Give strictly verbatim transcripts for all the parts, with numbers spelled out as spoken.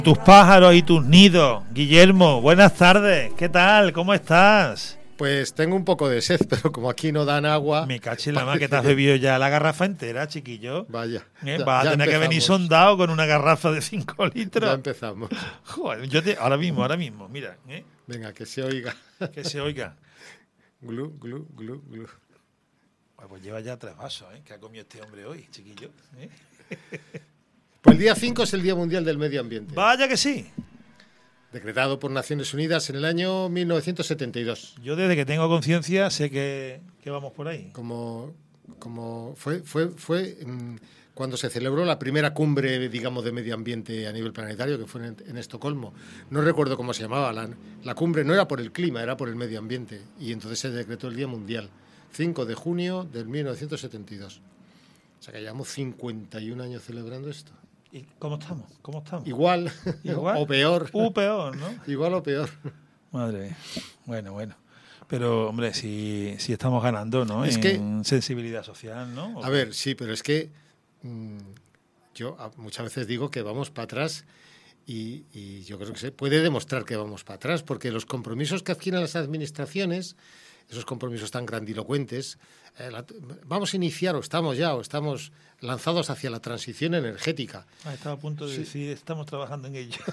Tus pájaros y tus nidos. Guillermo, buenas tardes. ¿Qué tal? ¿Cómo estás? Pues tengo un poco de sed, pero como aquí no dan agua... Me caché en la mano que te has bebido ya la garrafa entera, chiquillo. Vaya. ¿Eh? Ya, Vas a ya tener empezamos. que venir sondado con una garrafa de cinco litros. Ya empezamos. Joder, yo te, ahora mismo, ahora mismo, mira. ¿eh? Venga, que se oiga. Que se oiga. Glu, glu, glu, glu. Pues lleva ya tres vasos, ¿eh? Que ha comido este hombre hoy, chiquillo. ¿eh? Pues el día cinco es el Día Mundial del Medio Ambiente. Vaya que sí. Decretado por Naciones Unidas en el año mil novecientos setenta y dos. Yo desde que tengo conciencia sé que, que vamos por ahí. Como, como fue, fue, fue mm, cuando se celebró la primera cumbre, digamos, de medio ambiente a nivel planetario, que fue en, en Estocolmo. No recuerdo cómo se llamaba. La, la cumbre no era por el clima, era por el medio ambiente. Y entonces se decretó el Día Mundial. cinco de junio del mil novecientos setenta y dos. O sea que llevamos cincuenta y un años celebrando esto. ¿Y cómo estamos? ¿Cómo estamos? Igual, ¿Igual? o peor. U peor, ¿no? Igual o peor. Madre mía. Bueno, bueno. Pero, hombre, si, si estamos ganando, ¿no? Es en que, sensibilidad social, ¿no? A ver, sí, pero es que mmm, yo muchas veces digo que vamos para atrás y, y yo creo que se puede demostrar que vamos para atrás, porque los compromisos que adquieren las administraciones, esos compromisos tan grandilocuentes, eh, la, vamos a iniciar, o estamos ya, o estamos lanzados hacia la transición energética. Ah, estaba a punto de Sí. decir, estamos trabajando en ello.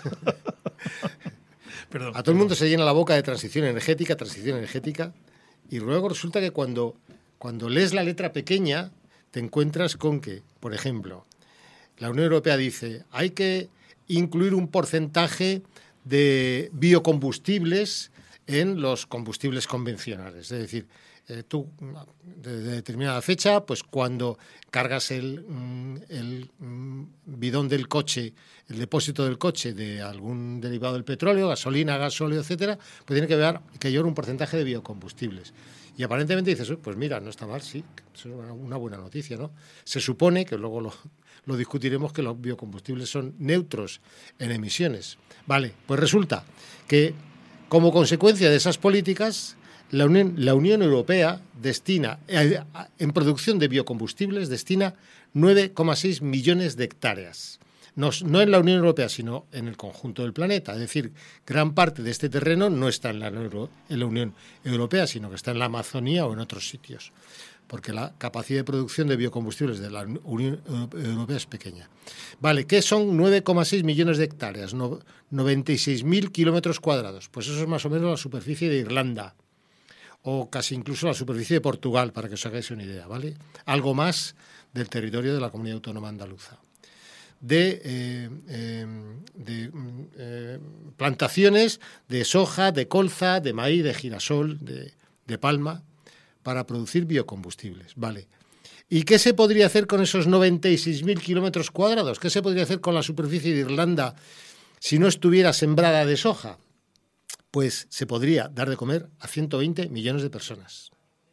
Perdón. A todo el mundo se llena la boca de transición energética, transición energética, y luego resulta que cuando, cuando lees la letra pequeña, te encuentras con que, por ejemplo, la Unión Europea dice, hay que incluir un porcentaje de biocombustibles en los combustibles convencionales. Es decir, eh, tú, de, de determinada fecha, pues cuando cargas el, el bidón del coche, el depósito del coche de algún derivado del petróleo, gasolina, gasóleo, etcétera, pues tiene que ver que llevar un porcentaje de biocombustibles. Y aparentemente dices, pues mira, no está mal, sí, eso es una buena noticia, ¿no? Se supone, que luego lo, lo discutiremos, que los biocombustibles son neutros en emisiones. Vale, pues resulta que como consecuencia de esas políticas, la Unión, la Unión Europea destina, eh, en producción de biocombustibles, destina nueve coma seis millones de hectáreas. No, no en la Unión Europea, sino en el conjunto del planeta. Es decir, gran parte de este terreno no está en la, Euro, en la Unión Europea, sino que está en la Amazonía o en otros sitios, porque la capacidad de producción de biocombustibles de la Unión Europea es pequeña. Vale, ¿qué son nueve coma seis millones de hectáreas? No, noventa y seis mil kilómetros cuadrados. Pues eso es más o menos la superficie de Irlanda, o casi incluso la superficie de Portugal, para que os hagáis una idea, ¿vale? Algo más del territorio de la Comunidad Autónoma Andaluza. De, eh, eh, de eh, plantaciones de soja, de colza, de maíz, de girasol, de, de palma, para producir biocombustibles, vale. ¿Y qué se podría hacer con esos noventa y seis mil kilómetros cuadrados? ¿Qué se podría hacer con la superficie de Irlanda si no estuviera sembrada de soja? Pues se podría dar de comer a ciento veinte millones de personas.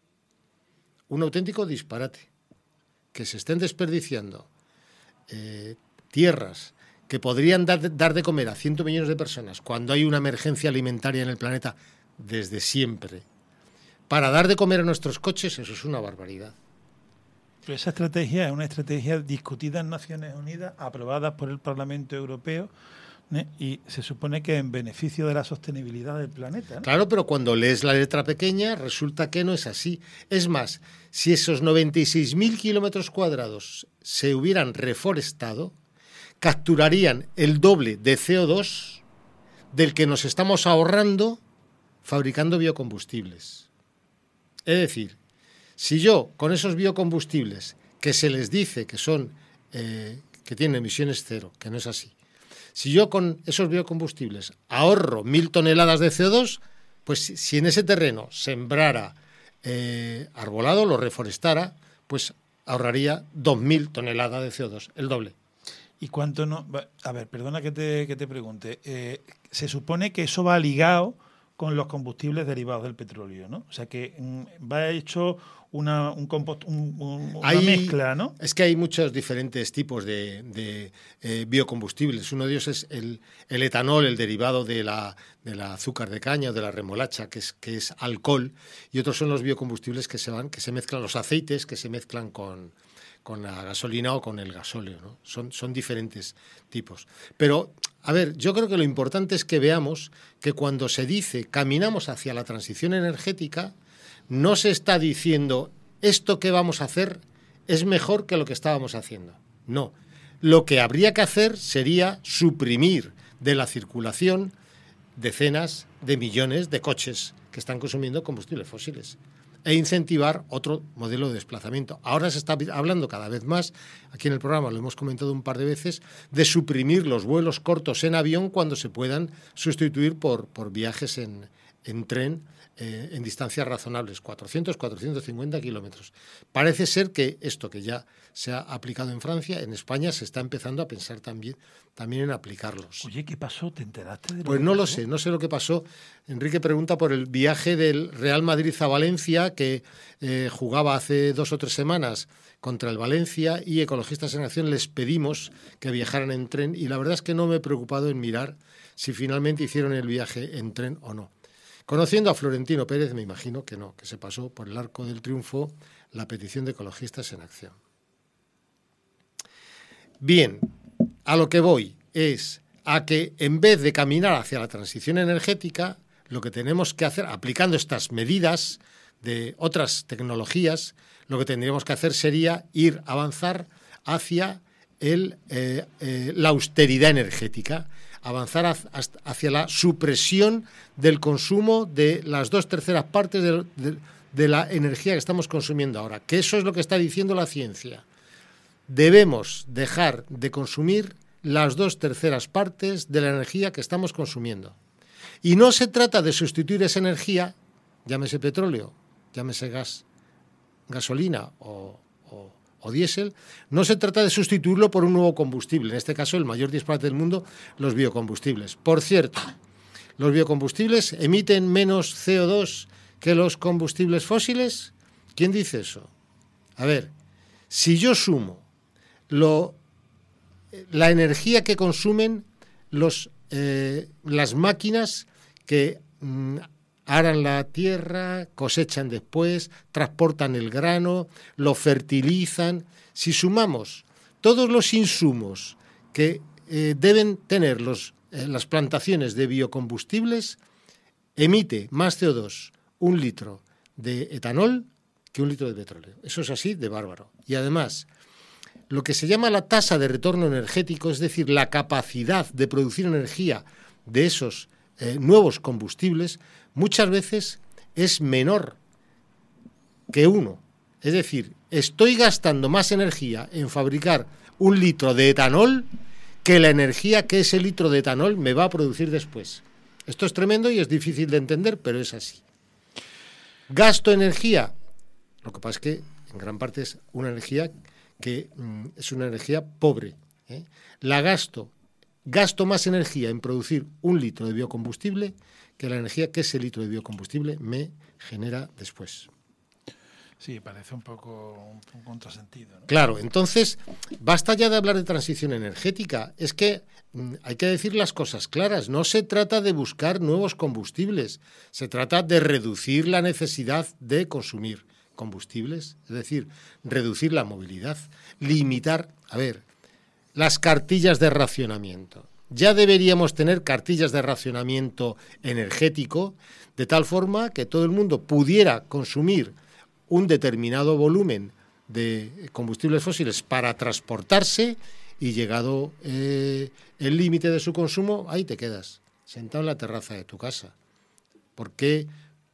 Un auténtico disparate. Que se estén desperdiciando eh, tierras que podrían dar, dar de comer a ciento millones de personas cuando hay una emergencia alimentaria en el planeta desde siempre. Para dar de comer a nuestros coches, eso es una barbaridad. Pero esa estrategia es una estrategia discutida en Naciones Unidas, aprobada por el Parlamento Europeo, ¿eh? Y se supone que en beneficio de la sostenibilidad del planeta, ¿no? Claro, pero cuando lees la letra pequeña resulta que no es así. Es más, si esos noventa y seis mil kilómetros cuadrados se hubieran reforestado, capturarían el doble de C O dos del que nos estamos ahorrando fabricando biocombustibles. Es decir, si yo con esos biocombustibles que se les dice que son eh, que tienen emisiones cero, que no es así, si yo con esos biocombustibles ahorro mil toneladas de C O dos, pues si, si en ese terreno sembrara eh, arbolado, lo reforestara, pues ahorraría dos mil toneladas de C O dos, el doble. ¿Y cuánto no? A ver, perdona que te, que te pregunte. Eh, se supone que eso va ligado con los combustibles derivados del petróleo, ¿no? O sea que mm, va hecho una, un compost, un, un, una hay, mezcla, ¿no? Es que hay muchos diferentes tipos de, de eh, biocombustibles. Uno de ellos es el, el etanol, el derivado de la, de la azúcar de caña o de la remolacha, que es, que es alcohol, y otros son los biocombustibles que se van, que se mezclan, los aceites que se mezclan con, con la gasolina o con el gasóleo, ¿no? Son, son diferentes tipos. Pero, a ver, yo creo que lo importante es que veamos que cuando se dice caminamos hacia la transición energética, no se está diciendo esto que vamos a hacer es mejor que lo que estábamos haciendo. No. Lo que habría que hacer sería suprimir de la circulación decenas de millones de coches que están consumiendo combustibles fósiles e incentivar otro modelo de desplazamiento. Ahora se está hablando cada vez más, aquí en el programa lo hemos comentado un par de veces, de suprimir los vuelos cortos en avión cuando se puedan sustituir por, por viajes en, en tren eh, en distancias razonables, cuatrocientos, cuatrocientos cincuenta kilómetros. Parece ser que esto que ya se ha aplicado en Francia, en España se está empezando a pensar también, también en aplicarlos. Oye, ¿qué pasó? ¿Te enteraste de lo Pues que no pasó? lo sé, no sé lo que pasó. Enrique pregunta por el viaje del Real Madrid a Valencia, que eh, jugaba hace dos o tres semanas contra el Valencia, y Ecologistas en Acción les pedimos que viajaran en tren, y la verdad es que no me he preocupado en mirar si finalmente hicieron el viaje en tren o no. Conociendo a Florentino Pérez, me imagino que no, que se pasó por el arco del triunfo la petición de Ecologistas en Acción. Bien, a lo que voy es a que en vez de caminar hacia la transición energética, lo que tenemos que hacer, aplicando estas medidas de otras tecnologías, lo que tendríamos que hacer sería ir a avanzar hacia el, eh, eh, la austeridad energética, avanzar hacia la supresión del consumo de las dos terceras partes de, de, de la energía que estamos consumiendo ahora, que eso es lo que está diciendo la ciencia. Debemos dejar de consumir las dos terceras partes de la energía que estamos consumiendo. Y no se trata de sustituir esa energía, llámese petróleo, llámese gas, gasolina o, o, o diésel, no se trata de sustituirlo por un nuevo combustible, en este caso el mayor disparate del mundo, los biocombustibles. Por cierto, los biocombustibles emiten menos C O dos que los combustibles fósiles. ¿Quién dice eso? A ver, si yo sumo lo, la energía que consumen los, eh, las máquinas que mm, aran la tierra, cosechan después, transportan el grano, lo fertilizan. Si sumamos todos los insumos que eh, deben tener los, eh, las plantaciones de biocombustibles, emite más C O dos un litro de etanol que un litro de petróleo. Eso es así de bárbaro. Y además, lo que se llama la tasa de retorno energético, es decir, la capacidad de producir energía de esos eh, nuevos combustibles, muchas veces es menor que uno. Es decir, estoy gastando más energía en fabricar un litro de etanol que la energía que ese litro de etanol me va a producir después. Esto es tremendo y es difícil de entender, pero es así. Gasto energía. Lo que pasa es que en gran parte es una energía que mm, es una energía pobre, ¿eh? La gasto, gasto más energía en producir un litro de biocombustible que la energía que ese litro de biocombustible me genera después. Sí, parece un poco un, un contrasentido, ¿no? Claro, entonces, basta ya de hablar de transición energética. Es que mm, hay que decir las cosas claras. No se trata de buscar nuevos combustibles, se trata de reducir la necesidad de consumir combustibles, es decir, reducir la movilidad, limitar, a ver, las cartillas de racionamiento. Ya deberíamos tener cartillas de racionamiento energético de tal forma que todo el mundo pudiera consumir un determinado volumen de combustibles fósiles para transportarse y llegado eh, el límite de su consumo, ahí te quedas, sentado en la terraza de tu casa. ¿Por qué?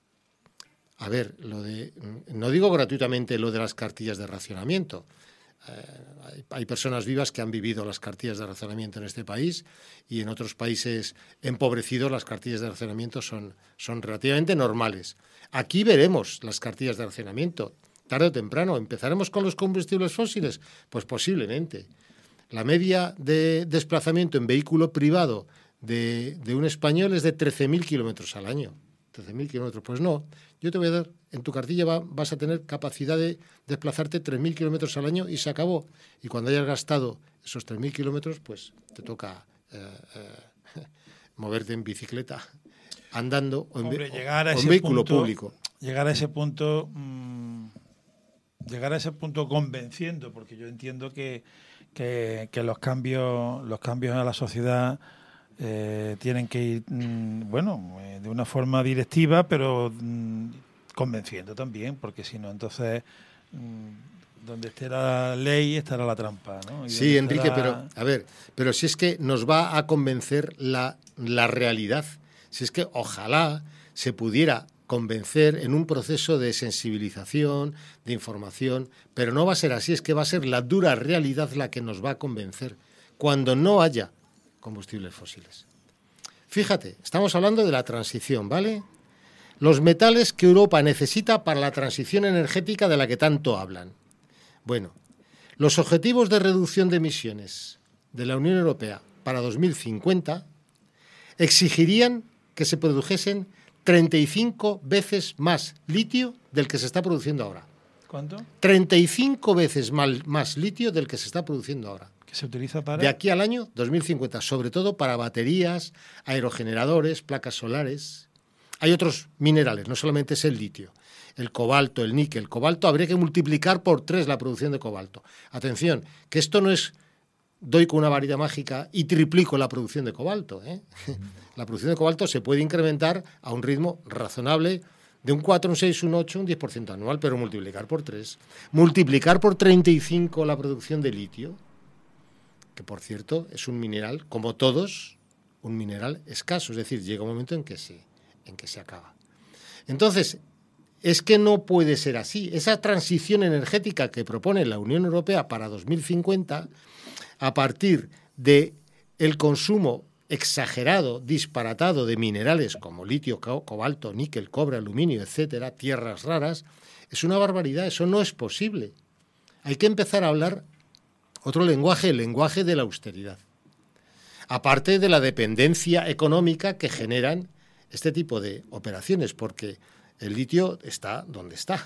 A ver, lo de, no digo gratuitamente lo de las cartillas de racionamiento. Eh, hay, hay personas vivas que han vivido las cartillas de racionamiento en este país y en otros países empobrecidos las cartillas de racionamiento son, son relativamente normales. Aquí veremos las cartillas de racionamiento, tarde o temprano. ¿Empezaremos con los combustibles fósiles? Pues posiblemente. La media de desplazamiento en vehículo privado de, de un español es de trece mil kilómetros al año. trece mil kilómetros, pues no. Yo te voy a dar, en tu cartilla va, vas a tener capacidad de desplazarte tres mil kilómetros al año y se acabó. Y cuando hayas gastado esos tres mil kilómetros, pues te toca eh, eh, moverte en bicicleta, andando o en, Hombre, o, llegar a o en ese vehículo punto, público. Llegar a ese punto, mmm, llegar a ese punto convenciendo, porque yo entiendo que, que, que los cambios, los cambios a la sociedad eh, tienen que ir, mmm, bueno, eh, de una forma directiva, pero mmm, convenciendo también, porque si no, entonces mmm, donde esté la ley estará la trampa, ¿no? Y sí, Enrique, estará... pero a ver, pero si es que nos va a convencer la, la realidad, si es que ojalá se pudiera convencer en un proceso de sensibilización, de información, pero no va a ser así, es que va a ser la dura realidad la que nos va a convencer cuando no haya combustibles fósiles. Fíjate, estamos hablando de la transición, ¿vale? Los metales que Europa necesita para la transición energética de la que tanto hablan. Bueno, los objetivos de reducción de emisiones de la Unión Europea para dos mil cincuenta exigirían que se produjesen treinta y cinco veces más litio del que se está produciendo ahora. ¿Cuánto? treinta y cinco veces más, más litio del que se está produciendo ahora. ¿Que se utiliza para? De aquí al año dos mil cincuenta, sobre todo para baterías, aerogeneradores, placas solares. Hay otros minerales, no solamente es el litio. El cobalto, el níquel. El cobalto habría que multiplicar por tres la producción de cobalto. Atención, que esto no es doy con una varita mágica y triplico la producción de cobalto, ¿eh? La producción de cobalto se puede incrementar a un ritmo razonable de un cuatro, un seis, un ocho, un diez por ciento anual, pero multiplicar por tres. Multiplicar por treinta y cinco la producción de litio, que por cierto es un mineral, como todos, un mineral escaso. Es decir, llega un momento en que se, en que se acaba. Entonces, es que no puede ser así. Esa transición energética que propone la Unión Europea para dos mil cincuenta, a partir de el consumo exagerado, disparatado de minerales como litio, cobalto, níquel, cobre, aluminio, etcétera, tierras raras, es una barbaridad. Eso no es posible. Hay que empezar a hablar otro lenguaje, el lenguaje de la austeridad. Aparte de la dependencia económica que generan este tipo de operaciones, porque el litio está donde está.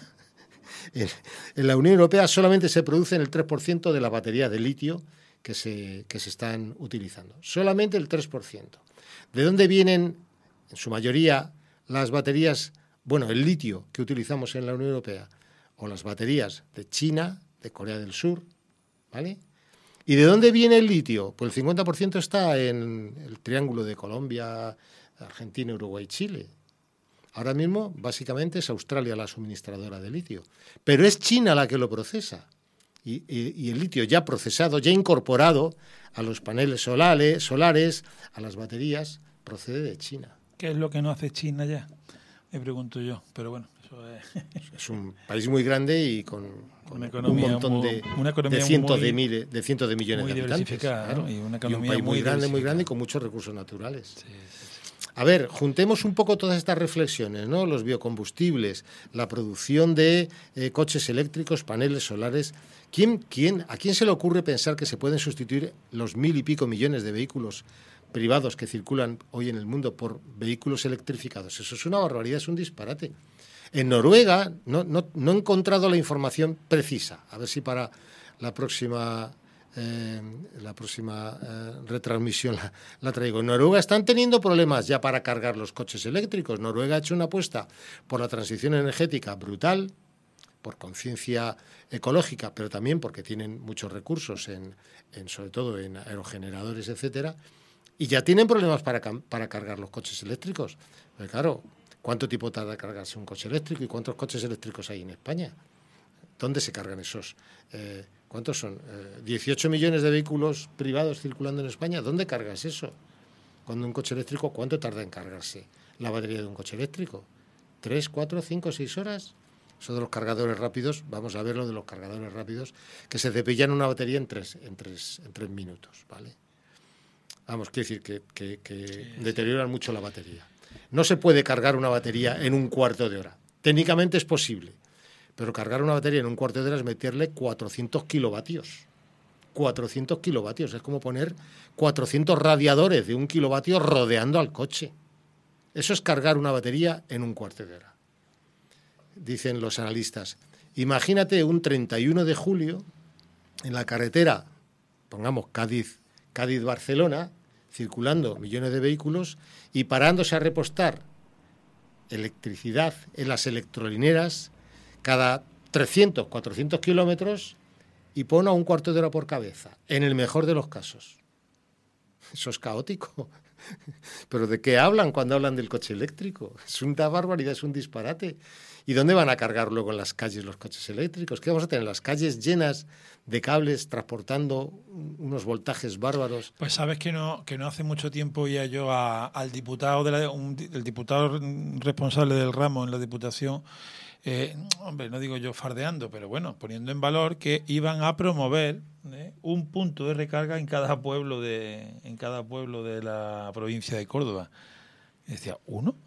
En, en la Unión Europea solamente se producen el tres por ciento de las baterías de litio que se, que se están utilizando. Solamente el tres por ciento. ¿De dónde vienen, en su mayoría, las baterías, bueno, el litio que utilizamos en la Unión Europea? O las baterías de China, de Corea del Sur, ¿vale? ¿Y de dónde viene el litio? Pues el cincuenta por ciento está en el triángulo de Colombia, Argentina, Uruguay, Chile. Ahora mismo, básicamente, es Australia la suministradora de litio. Pero es China la que lo procesa. Y, y, y el litio ya procesado, ya incorporado a los paneles solares, solares, a las baterías, procede de China. ¿Qué es lo que no hace China ya? Me pregunto yo, pero bueno, eso es... Es un país muy grande y con, con una un montón muy, de, una de, cientos muy, de, mil, de cientos de millones muy de habitantes. Claro, ¿no? y, una y un país muy, muy grande, muy grande y con muchos recursos naturales. Sí, sí, sí. A ver, juntemos un poco todas estas reflexiones, ¿no? Los biocombustibles, la producción de eh, coches eléctricos, paneles solares. ¿Quién, quién, ¿A quién se le ocurre pensar que se pueden sustituir los mil y pico millones de vehículos privados que circulan hoy en el mundo por vehículos electrificados? Eso es una barbaridad, es un disparate. En Noruega, no, no, no he encontrado la información precisa, a ver si para la próxima... Eh, la próxima eh, retransmisión la, la traigo. En Noruega están teniendo problemas ya para cargar los coches eléctricos. Noruega ha hecho una apuesta por la transición energética brutal, por conciencia ecológica, pero también porque tienen muchos recursos, en, en, sobre todo en aerogeneradores, etcétera, y ya tienen problemas para, para cargar los coches eléctricos. Pero claro, ¿cuánto tiempo tarda en cargarse un coche eléctrico y cuántos coches eléctricos hay en España? ¿Dónde se cargan esos? Eh, ¿Cuántos son? Eh, dieciocho millones de vehículos privados circulando en España. ¿Dónde cargas eso? Cuando un coche eléctrico, ¿cuánto tarda en cargarse la batería de un coche eléctrico? ¿Tres, cuatro, cinco, seis horas? Eso de los cargadores rápidos, vamos a ver lo de los cargadores rápidos, que se cepillan una batería en tres, en tres, en tres minutos, ¿vale? Vamos, quiere decir que, que, que sí, deterioran sí. mucho la batería. No se puede cargar una batería en un cuarto de hora. Técnicamente es posible. Pero cargar una batería en un cuarto de hora es meterle cuatrocientos kilovatios. cuatrocientos kilovatios. Es como poner cuatrocientos radiadores de un kilovatio rodeando al coche. Eso es cargar una batería en un cuarto de hora. Dicen los analistas. Imagínate un treinta y uno de julio en la carretera, pongamos Cádiz, Cádiz-Barcelona, circulando millones de vehículos y parándose a repostar electricidad en las electrolineras cada trescientos, cuatrocientos kilómetros y pon a un cuarto de hora por cabeza, en el mejor de los casos. Eso es caótico. ¿Pero de qué hablan cuando hablan del coche eléctrico? Es una barbaridad, es un disparate. ¿Y dónde van a cargar luego en las calles los coches eléctricos? ¿Qué vamos a tener? Las calles llenas de cables transportando unos voltajes bárbaros. Pues sabes que no que no hace mucho tiempo oía yo a, al diputado de la, un, el diputado responsable del ramo en la Diputación, eh, hombre, no digo yo fardeando, pero bueno, poniendo en valor que iban a promover ¿eh? un punto de recarga en cada pueblo de en cada pueblo de la provincia de Córdoba. Y decía, ¿uno?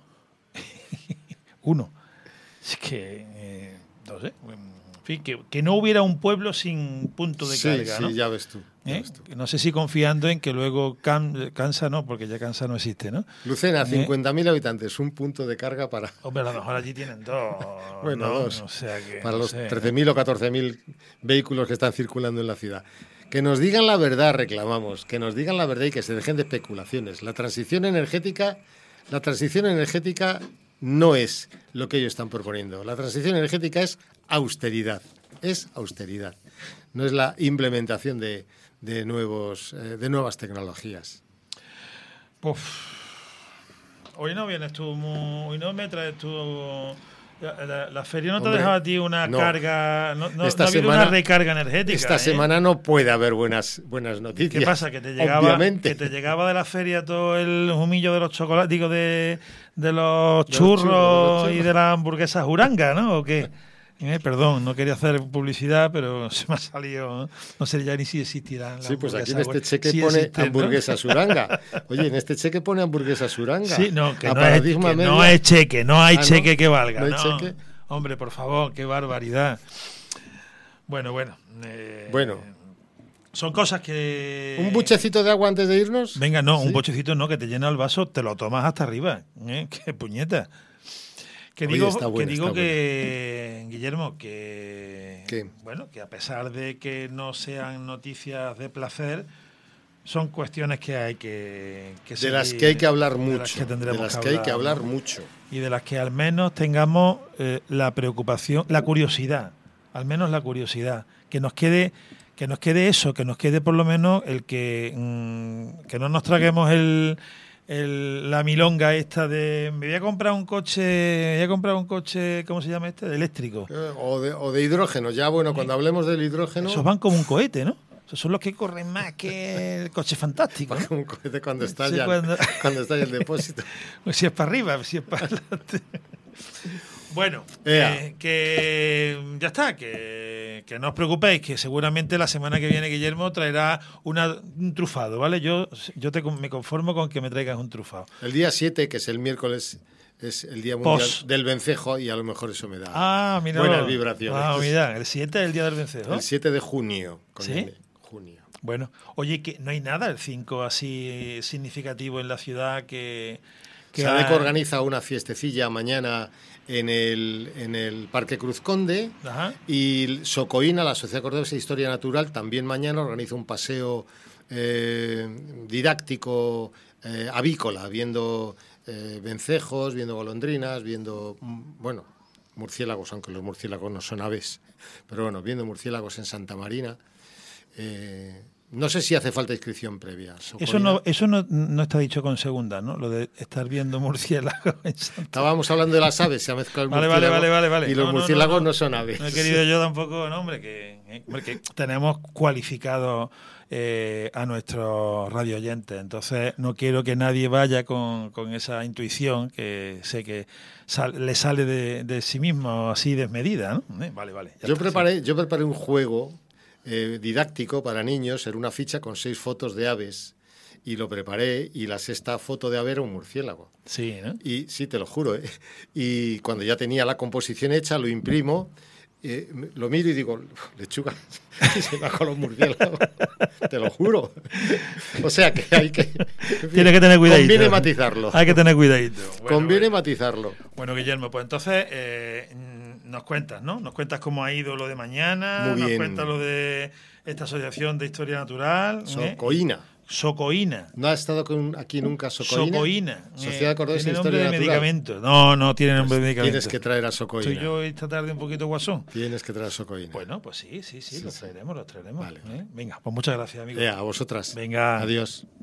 ¿Uno? Es que, eh, no sé, en fin, que, que no hubiera un pueblo sin punto de sí, carga, sí, ¿no? ya ves tú. Ya ¿Eh? ves tú. No sé si confiando en que luego can, Cansa, no, porque ya Cansa no existe, ¿no? Lucena, ¿Eh? cincuenta mil habitantes, un punto de carga para... Hombre, a lo mejor allí tienen dos. Bueno, ¿no? dos. O sea que, para no los sé. trece mil o catorce mil vehículos que están circulando en la ciudad. Que nos digan la verdad, reclamamos. Que nos digan la verdad y que se dejen de especulaciones. La transición energética, la transición energética no es lo que ellos están proponiendo. La transición energética es austeridad. Es austeridad. No es la implementación de, de, nuevos, eh, de nuevas tecnologías. Pues, hoy no vienes tú, muy, hoy no me traes tú... La, la, la feria no te Hombre, ha dejado a ti una no. carga, no, no, Esta no ha habido semana- una recarga energética. Esta ¿eh? semana no puede haber buenas, buenas noticias. ¿Qué pasa? ¿Que te llegaba Obviamente. que te llegaba de la feria todo el humillo de los chocolates, digo, de, de los De los churros, churros, de los churros. y de las hamburguesas Uranga, ¿no? ¿O qué? Eh, perdón, no quería hacer publicidad, pero se me ha salido, ¿no? No sé ya ni si existirán las Sí, pues aquí en hamburguesas, este cheque sí pone existen, ¿no? hamburguesa suranga. Oye, en este cheque pone hamburguesa suranga. Sí, no, que, A no es, Paradigma que Media. no es cheque, no hay Ah, ¿no? cheque que valga. ¿No hay No, cheque? Hombre, por favor, qué barbaridad. Bueno, bueno. eh, Bueno. Son cosas que... ¿Un buchecito de agua antes de irnos? Venga, no, ¿Sí? un bochecito no, que te llena el vaso, te lo tomas hasta arriba. ¿eh? ¡Qué puñeta! Que Oye, digo, está buena, que, digo está que Guillermo, que ¿Qué? bueno, que a pesar de que no sean noticias de placer, son cuestiones que hay que, que De las seguir, que hay que hablar de mucho. las que De tendremos las que que hay que hablar, hablar ¿no? mucho. Y de las que al menos tengamos eh, la preocupación, la curiosidad, al menos la curiosidad, que nos quede, que nos quede eso, que nos quede por lo menos el que, mmm, que no nos traguemos el, el, la milonga esta de me voy a comprar un coche, me voy a comprar un coche, ¿cómo se llama este? De eléctrico. Eh, O de, o de hidrógeno. Ya, bueno, cuando hablemos del hidrógeno... Esos van como un cohete, ¿no? Esos son los que corren más que el coche fantástico, va ¿no? como un cohete cuando está Sí, ya cuando- cuando está ya el depósito. Pues si es para arriba, si es para adelante. Bueno, Ea. eh, que ya está, que, que no os preocupéis, que seguramente la semana que viene Guillermo traerá una, un trufado, ¿vale? Yo, yo te, me conformo con que me traigas un trufado. El día siete, que es el miércoles, es el Día Mundial Pos. del Vencejo y a lo mejor eso me da Ah, mira. buenas vibraciones. Ah, mira, el siete es el día del vencejo. El siete de junio. Con ¿Sí? N, junio. Bueno, oye, que no hay nada el cinco así significativo en la ciudad que... que Sadeco ha- organiza una fiestecilla mañana en el, en el Parque Cruz Conde. Ajá. Y Socoína, la Sociedad Cordobesa de Historia Natural, también mañana organiza un paseo eh, didáctico eh, avícola, viendo eh, vencejos, viendo golondrinas, viendo, mm, bueno, murciélagos, aunque los murciélagos no son aves, pero bueno, viendo murciélagos en Santa Marina. Eh, no sé si hace falta inscripción previa. Socoína. Eso no, eso no, no está dicho con segunda, ¿no? Lo de estar viendo murciélagos en Santa. Estábamos hablando de las aves, se ha mezclado el Vale, vale, murciélago vale, vale, vale. y los No, no, murciélagos no, no, no. son aves. No he querido yo tampoco, no, hombre, que, eh, hombre, que tenemos cualificados eh, a nuestros radio oyentes. Entonces, no quiero que nadie vaya con, con esa intuición que sé que sal- le sale de, de sí mismo así desmedida, ¿no? Eh, Vale, vale. ya Yo está, preparé, yo preparé un juego eh, didáctico para niños, era una ficha con seis fotos de aves y lo preparé y la sexta foto de ave era un murciélago. Sí, ¿no? Y sí, te lo juro. ¿eh? Y cuando ya tenía la composición hecha, lo imprimo, eh, lo miro y digo, lechuga, y se va con los murciélagos. Te lo juro. O sea que hay que... Tiene que tener cuidadito. Conviene matizarlo. Hay que tener cuidadito. Bueno, Conviene bueno. matizarlo. Bueno, Guillermo, pues entonces eh, mm, nos cuentas, ¿no? Nos cuentas cómo ha ido lo de mañana, Muy nos bien. cuentas lo de esta asociación de historia natural. ¿eh? Socoína. Socoína. ¿No ha estado con, aquí nunca Socoína? Socoína. Sociedad Eh, Cordobesa tiene de nombre Historia de Natural. medicamento. No, no tiene nombre Pues de medicamento. tienes que traer a Socoína. Estoy yo esta tarde un poquito guasón. Tienes que traer a Socoína. Bueno, pues sí, sí, sí, Sí, los sí. traeremos, los traeremos. Vale. ¿eh? Venga, pues muchas gracias, amigo. Eh, a vosotras. Venga. Adiós.